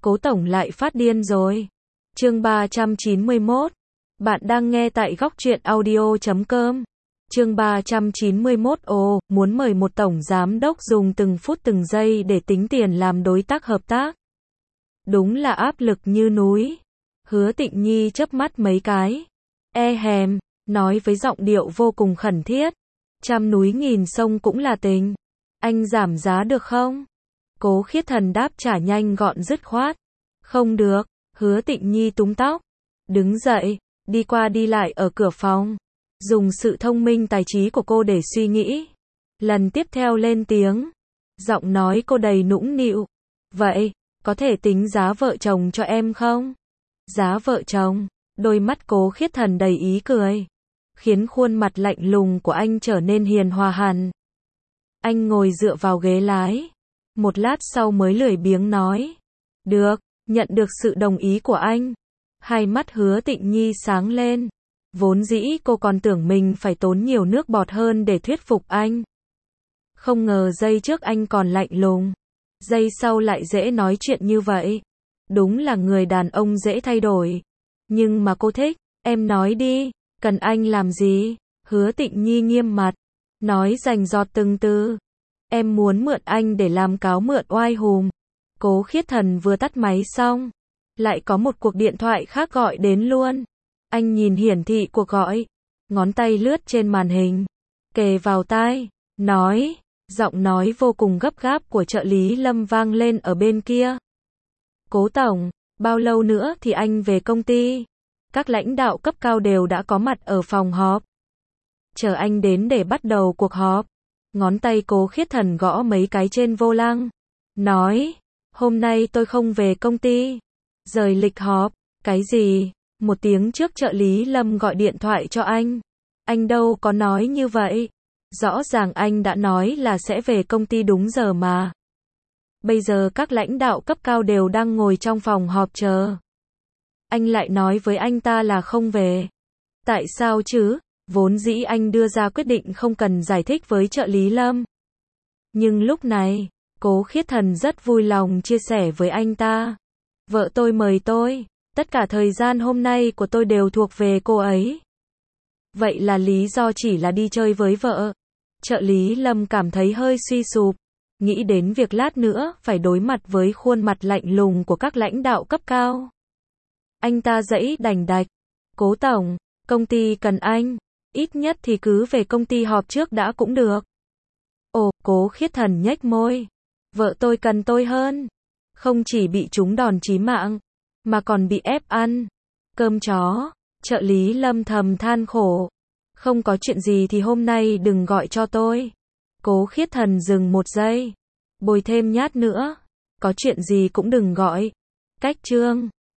Cố tổng lại phát điên rồi. Chương 391. Bạn đang nghe tại góc truyện audio.com. Chương 391. Ồ, muốn mời một tổng giám đốc dùng từng phút từng giây để tính tiền làm đối tác hợp tác. Đúng là áp lực như núi. Hứa Tịnh Nhi chớp mắt mấy cái. Hèm, nói với giọng điệu vô cùng khẩn thiết. Trăm núi nghìn sông cũng là tình. Anh giảm giá được không? Cố Khiết Thần đáp trả nhanh gọn dứt khoát. Không được. Hứa Tịnh Nhi túm tóc. Đứng dậy, đi qua đi lại ở cửa phòng. Dùng sự thông minh tài trí của cô để suy nghĩ. Lần tiếp theo lên tiếng. Giọng nói cô đầy nũng nịu. Vậy, có thể tính giá vợ chồng cho em không? Giá vợ chồng. Đôi mắt Cố Khiết Thần đầy ý cười. Khiến khuôn mặt lạnh lùng của anh trở nên hiền hòa hẳn. Anh ngồi dựa vào ghế lái. Một lát sau mới lười biếng nói. Được, nhận được sự đồng ý của anh. Hai mắt Hứa Tịnh Nhi sáng lên. Vốn dĩ cô còn tưởng mình phải tốn nhiều nước bọt hơn để thuyết phục anh. Không ngờ giây trước anh còn lạnh lùng. Giây sau lại dễ nói chuyện như vậy. Đúng là người đàn ông dễ thay đổi. Nhưng mà cô thích, em nói đi, cần anh làm gì? Hứa Tịnh Nhi nghiêm mặt. Nói rành rọt từng từ. Em muốn mượn anh để làm cáo mượn oai hùm. Cố Khiết Thần vừa tắt máy xong. Lại có một cuộc điện thoại khác gọi đến luôn. Anh nhìn hiển thị cuộc gọi. Ngón tay lướt trên màn hình. Kề vào tai. Nói. Giọng nói vô cùng gấp gáp của trợ lý Lâm vang lên ở bên kia. Cố tổng, bao lâu nữa thì anh về công ty? Các lãnh đạo cấp cao đều đã có mặt ở phòng họp. Chờ anh đến để bắt đầu cuộc họp. Ngón tay Cố Khiết Thần gõ mấy cái trên vô lăng. Nói, hôm nay tôi không về công ty. Rời lịch họp. Cái gì? Một tiếng trước trợ lý Lâm gọi điện thoại cho anh. Anh đâu có nói như vậy. Rõ ràng anh đã nói là sẽ về công ty đúng giờ mà. Bây giờ các lãnh đạo cấp cao đều đang ngồi trong phòng họp chờ. Anh lại nói với anh ta là không về. Tại sao chứ? Vốn dĩ anh đưa ra quyết định không cần giải thích với trợ lý Lâm. Nhưng lúc này, Cố Khiết Thần rất vui lòng chia sẻ với anh ta. Vợ tôi mời tôi. Tất cả thời gian hôm nay của tôi đều thuộc về cô ấy. Vậy là lý do chỉ là đi chơi với vợ. Trợ lý Lâm cảm thấy hơi suy sụp. Nghĩ đến việc lát nữa phải đối mặt với khuôn mặt lạnh lùng của các lãnh đạo cấp cao. Anh ta giãy đành đạch. Cố tổng, công ty cần anh. Ít nhất thì cứ về công ty họp trước đã cũng được. Ồ, Cố Khiết Thần nhếch môi. Vợ tôi cần tôi hơn. Không chỉ bị trúng đòn chí mạng, mà còn bị ép ăn cơm chó. Trợ lý Lâm thầm than khổ. Không có chuyện gì thì hôm nay đừng gọi cho tôi. Cố Khiết Thần dừng một giây. Bồi thêm nhát nữa. Có chuyện gì cũng đừng gọi. Cách chương.